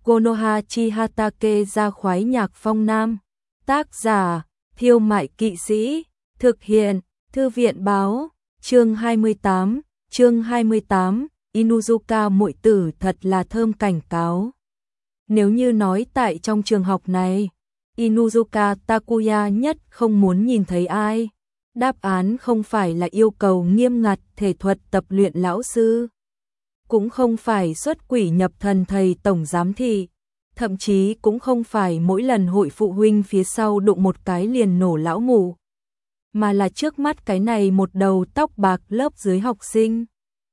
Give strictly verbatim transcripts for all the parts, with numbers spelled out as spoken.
Konohachi Hatake ra khoái nhạc phong nam. Tác giả, Thiêu Mại Kỵ Sĩ. Thực hiện, Thư viện báo. Chương hai mươi tám, chương hai mươi tám, Inuzuka muội tử thật là thơm cảnh cáo. Nếu như nói tại trong trường học này, Inuzuka Takuya nhất không muốn nhìn thấy ai. Đáp án không phải là yêu cầu nghiêm ngặt thể thuật tập luyện lão sư, cũng không phải xuất quỷ nhập thần thầy tổng giám thị, thậm chí cũng không phải mỗi lần hội phụ huynh phía sau đụng một cái liền nổ lão mù, mà là trước mắt cái này một đầu tóc bạc lớp dưới học sinh.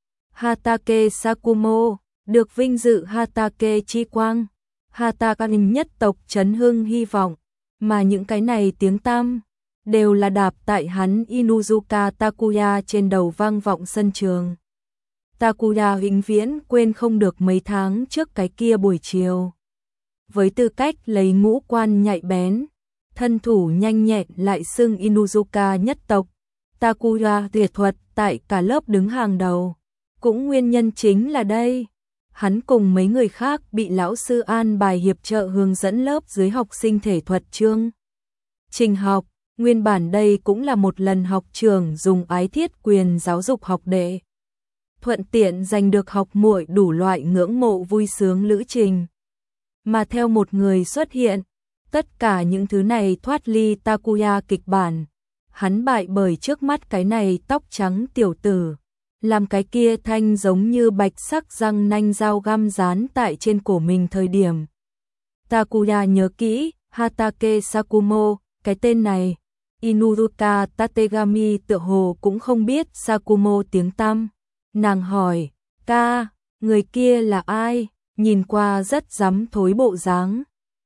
Hatake Sakumo, được vinh dự Hatake chi quang, Hatake nhất tộc chấn hưng hy vọng, mà những cái này tiếng tăm đều là đạp tại hắn Inuzuka Takuya trên đầu vang vọng sân trường. Takuya vĩnh viễn quên không được mấy tháng trước cái kia buổi chiều. Với tư cách lấy ngũ quan nhạy bén, thân thủ nhanh nhẹn lại xưng Inuzuka nhất tộc, Takuya tuyệt thuật tại cả lớp đứng hàng đầu. Cũng nguyên nhân chính là đây, hắn cùng mấy người khác bị lão sư an bài hiệp trợ hướng dẫn lớp dưới học sinh thể thuật chương trình học. Nguyên bản đây cũng là một lần học trường dùng ái thiết quyền giáo dục học đệ, thuận tiện giành được học muội đủ loại ngưỡng mộ vui sướng lữ trình. Mà theo một người xuất hiện, tất cả những thứ này thoát ly Takuya kịch bản. Hắn bại bởi trước mắt cái này tóc trắng tiểu tử, làm cái kia thanh giống như bạch sắc răng nanh dao găm dán tại trên cổ mình thời điểm. Takuya nhớ kỹ, Hatake Sakumo, cái tên này. Inuzuka Tategami tựa hồ cũng không biết Sakumo tiếng tăm. Nàng hỏi, ca, người kia là ai? Nhìn qua rất rắm thối bộ dáng.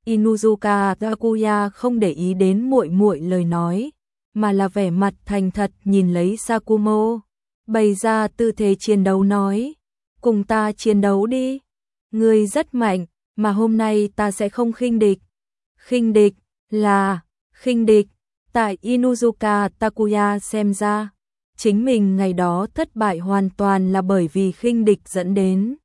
Inuzuka Takuya không để ý đến muội muội lời nói, mà là vẻ mặt thành thật nhìn lấy Sakumo, bày ra tư thế chiến đấu nói, cùng ta chiến đấu đi. Ngươi rất mạnh, mà hôm nay ta sẽ không khinh địch. Khinh địch, là, khinh địch. Tại Inuzuka Takuya xem ra, chính mình ngày đó thất bại hoàn toàn là bởi vì khinh địch dẫn đến.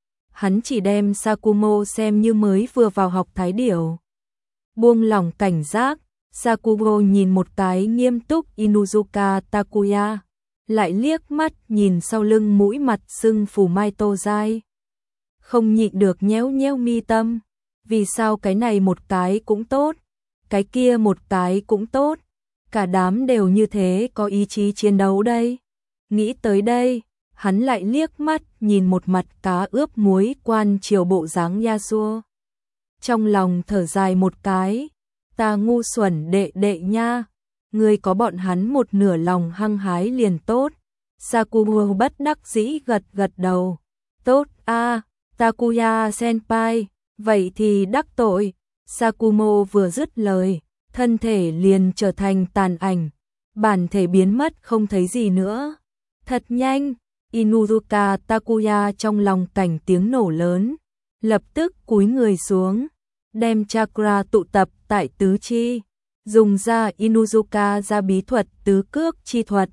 Hắn chỉ đem Sakumo xem như mới vừa vào học thái điểu. Buông lỏng cảnh giác, Sakumo nhìn một cái nghiêm túc Inuzuka Takuya, lại liếc mắt nhìn sau lưng mũi mặt sưng phù mai tô dai. Không nhịn được nhéo nhéo mi tâm, vì sao cái này một cái cũng tốt, cái kia một cái cũng tốt, cả đám đều như thế có ý chí chiến đấu đây. Nghĩ tới đây, hắn lại liếc mắt nhìn một mặt cá ướp muối quan chiều bộ dáng Yasuo. Trong lòng thở dài một cái, ta ngu xuẩn đệ đệ nha, người có bọn hắn một nửa lòng hăng hái liền tốt. Sakumo bất đắc dĩ gật gật đầu, tốt a, Takuya senpai, vậy thì đắc tội. Sakumo vừa dứt lời, thân thể liền trở thành tàn ảnh, bản thể biến mất không thấy gì nữa. Thật nhanh, Inuzuka Takuya trong lòng cảnh tiếng nổ lớn, lập tức cúi người xuống, đem chakra tụ tập tại tứ chi, dùng ra Inuzuka ra bí thuật tứ cước chi thuật,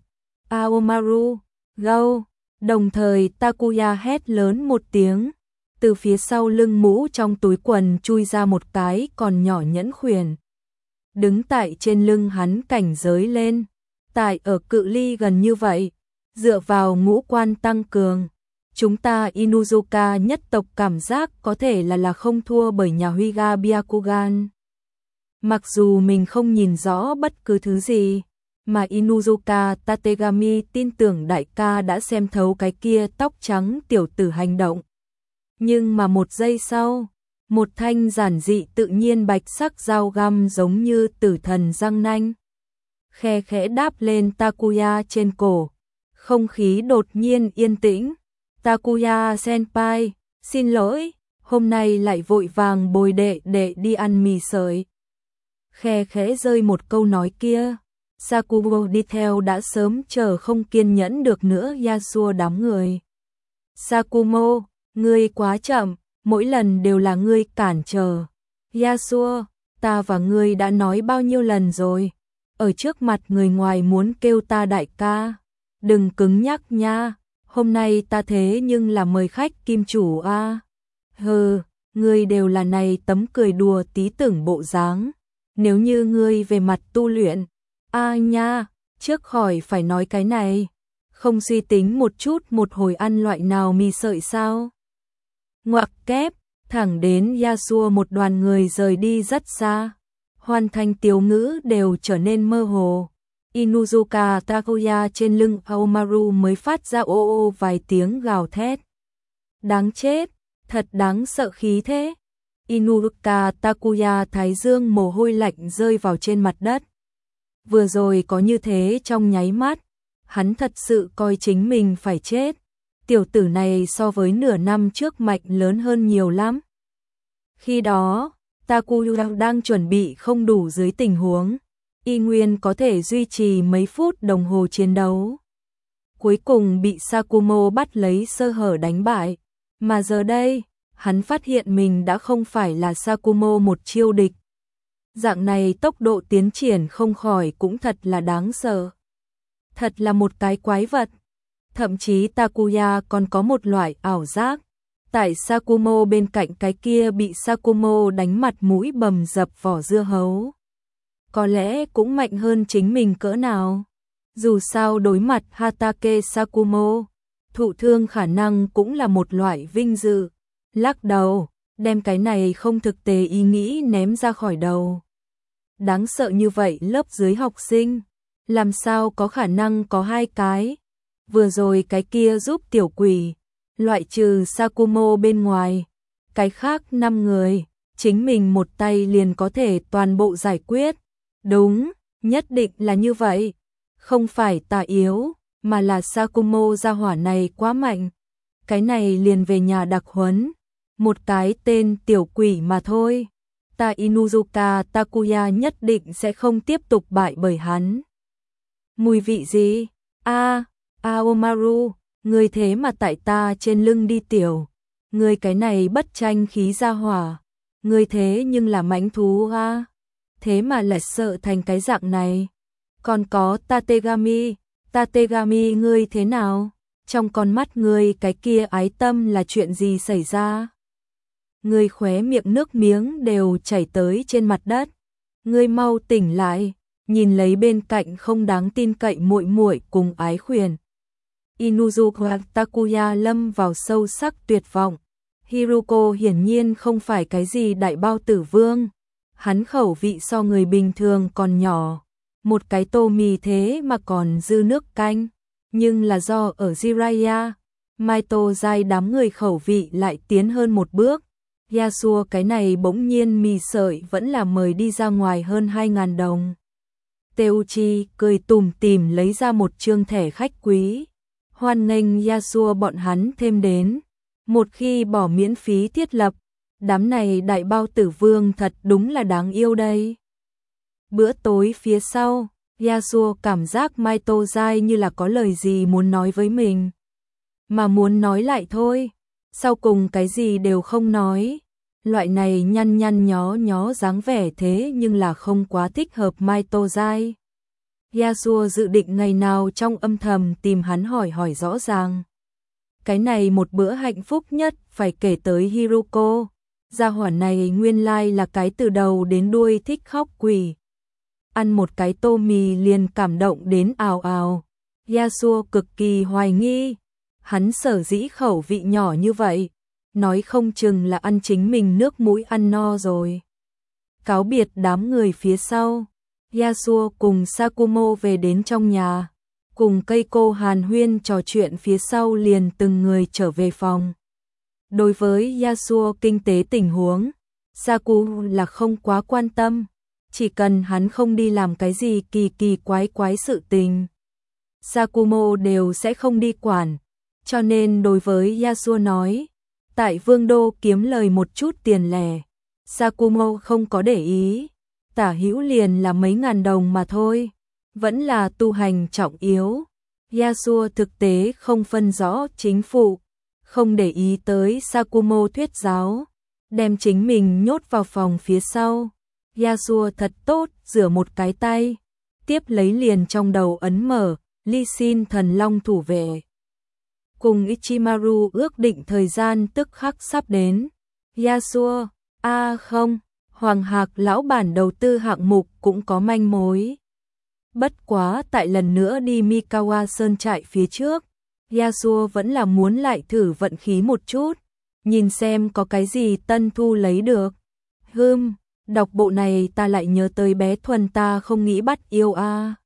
Aomaru, go, đồng thời Takuya hét lớn một tiếng, từ phía sau lưng mũ trong túi quần chui ra một cái còn nhỏ nhẫn khuyển. Đứng tại trên lưng hắn cảnh giới lên, tại ở cự ly gần như vậy, dựa vào ngũ quan tăng cường, chúng ta Inuzuka nhất tộc cảm giác có thể là là không thua bởi nhà Huyga Byakugan. Mặc dù mình không nhìn rõ bất cứ thứ gì, mà Inuzuka Tategami tin tưởng đại ca đã xem thấu cái kia tóc trắng tiểu tử hành động. Nhưng mà một giây sau, một thanh giản dị tự nhiên bạch sắc dao găm giống như tử thần răng nanh, khe khẽ đáp lên Takuya trên cổ. Không khí đột nhiên yên tĩnh. Takuya senpai, xin lỗi, hôm nay lại vội vàng bồi đệ đệ đi ăn mì sợi. Khe khẽ rơi một câu nói kia, Sakumo đi theo đã sớm chờ không kiên nhẫn được nữa Yasuo đám người. Sakumo, ngươi quá chậm, mỗi lần đều là ngươi cản trở. Yasuo, ta và ngươi đã nói bao nhiêu lần rồi, ở trước mặt người ngoài muốn kêu ta đại ca, đừng cứng nhắc nha, hôm nay ta thế nhưng là mời khách kim chủ a. À. Hừ, ngươi đều là này tấm cười đùa tí tưởng bộ dáng. Nếu như ngươi về mặt tu luyện, a nha, trước khỏi phải nói cái này, không suy tính một chút một hồi ăn loại nào mì sợi sao? Ngoặc kép, thẳng đến Yasuo một đoàn người rời đi rất xa, hoàn thành tiểu ngữ đều trở nên mơ hồ. Inuzuka Takuya trên lưng Aomaru mới phát ra ô ô vài tiếng gào thét. Đáng chết, thật đáng sợ khí thế. Inuzuka Takuya thái dương mồ hôi lạnh rơi vào trên mặt đất. Vừa rồi có như thế trong nháy mắt, hắn thật sự coi chính mình phải chết. Tiểu tử này so với nửa năm trước mạnh lớn hơn nhiều lắm. Khi đó, Takuya đang chuẩn bị không đủ dưới tình huống, y nguyên có thể duy trì mấy phút đồng hồ chiến đấu. Cuối cùng bị Sakumo bắt lấy sơ hở đánh bại, mà giờ đây, hắn phát hiện mình đã không phải là Sakumo một chiêu địch. Dạng này tốc độ tiến triển không khỏi cũng thật là đáng sợ. Thật là một cái quái vật. Thậm chí Takuya còn có một loại ảo giác. Tại Sakumo bên cạnh cái kia bị Sakumo đánh mặt mũi bầm dập vỏ dưa hấu. Có lẽ cũng mạnh hơn chính mình cỡ nào. Dù sao đối mặt Hatake Sakumo, thụ thương khả năng cũng là một loại vinh dự. Lắc đầu, đem cái này không thực tế ý nghĩ ném ra khỏi đầu. Đáng sợ như vậy lớp dưới học sinh, làm sao có khả năng có hai cái. Vừa rồi cái kia giúp tiểu quỷ, loại trừ Sakumo bên ngoài, cái khác năm người, chính mình một tay liền có thể toàn bộ giải quyết. Đúng, nhất định là như vậy. Không phải ta yếu, mà là Sakumo gia hỏa này quá mạnh. Cái này liền về nhà đặc huấn. Một cái tên tiểu quỷ mà thôi. Ta Inuzuka Takuya nhất định sẽ không tiếp tục bại bởi hắn. Mùi vị gì? A, Aomaru, ngươi thế mà tại ta trên lưng đi tiểu. Ngươi cái này bất tranh khí gia hỏa. Ngươi thế nhưng là mãnh thú a. Thế mà lại sợ thành cái dạng này. Còn có Tategami, Tategami ngươi thế nào? Trong con mắt ngươi cái kia ái tâm là chuyện gì xảy ra? Ngươi khóe miệng nước miếng đều chảy tới trên mặt đất. Ngươi mau tỉnh lại, nhìn lấy bên cạnh không đáng tin cậy muội muội cùng ái khuyển. Inuzuka Takuya lâm vào sâu sắc tuyệt vọng. Hiruko hiển nhiên không phải cái gì đại bao tử vương. Hắn khẩu vị so người bình thường còn nhỏ. Một cái tô mì thế mà còn dư nước canh. Nhưng là do ở Jiraiya, Maito dai đám người khẩu vị lại tiến hơn một bước. Yasuo cái này bỗng nhiên mì sợi vẫn là mời đi ra ngoài hơn hai nghìn đồng. Teuchi cười tủm tỉm lấy ra một trương thẻ khách quý. Hoan nghênh Yasuo bọn hắn thêm đến. Một khi bỏ miễn phí thiết lập, đám này đại bao tử vương thật đúng là đáng yêu đây. Bữa tối phía sau, Yasuo cảm giác Maito dai như là có lời gì muốn nói với mình. Mà muốn nói lại thôi. Sau cùng cái gì đều không nói. Loại này nhăn nhăn nhó nhó dáng vẻ thế nhưng là không quá thích hợp Maito dai. Yasuo dự định ngày nào trong âm thầm tìm hắn hỏi hỏi rõ ràng. Cái này một bữa hạnh phúc nhất phải kể tới Hiruko. Gia hỏa này nguyên lai là cái từ đầu đến đuôi thích khóc quỷ. Ăn một cái tô mì liền cảm động đến ào ào. Yasuo cực kỳ hoài nghi. Hắn sở dĩ khẩu vị nhỏ như vậy, nói không chừng là ăn chính mình nước mũi ăn no rồi. Cáo biệt đám người phía sau, Yasuo cùng Sakumo về đến trong nhà, cùng Keiko hàn huyên trò chuyện phía sau liền từng người trở về phòng. Đối với Yasuo kinh tế tình huống, Saku là không quá quan tâm, chỉ cần hắn không đi làm cái gì kỳ kỳ quái quái sự tình, Sakumo đều sẽ không đi quản. Cho nên đối với Yasuo nói, tại Vương Đô kiếm lời một chút tiền lẻ, Sakumo không có để ý, tả hữu liền là mấy ngàn đồng mà thôi, vẫn là tu hành trọng yếu. Yasuo thực tế không phân rõ chính phụ, không để ý tới Sakumo thuyết giáo, đem chính mình nhốt vào phòng phía sau. Yasuo thật tốt rửa một cái tay, tiếp lấy liền trong đầu ấn mở, Ly Xin thần long thủ vệ. Cùng Ichimaru ước định thời gian tức khắc sắp đến. Yasuo, a à không, Hoàng Hạc lão bản đầu tư hạng mục cũng có manh mối. Bất quá tại lần nữa đi Mikawa Sơn trại phía trước, Yasuo vẫn là muốn lại thử vận khí một chút, nhìn xem có cái gì tân thu lấy được. Hừm, đọc bộ này ta lại nhớ tới bé Thuần ta không nghĩ bắt yêu a. À.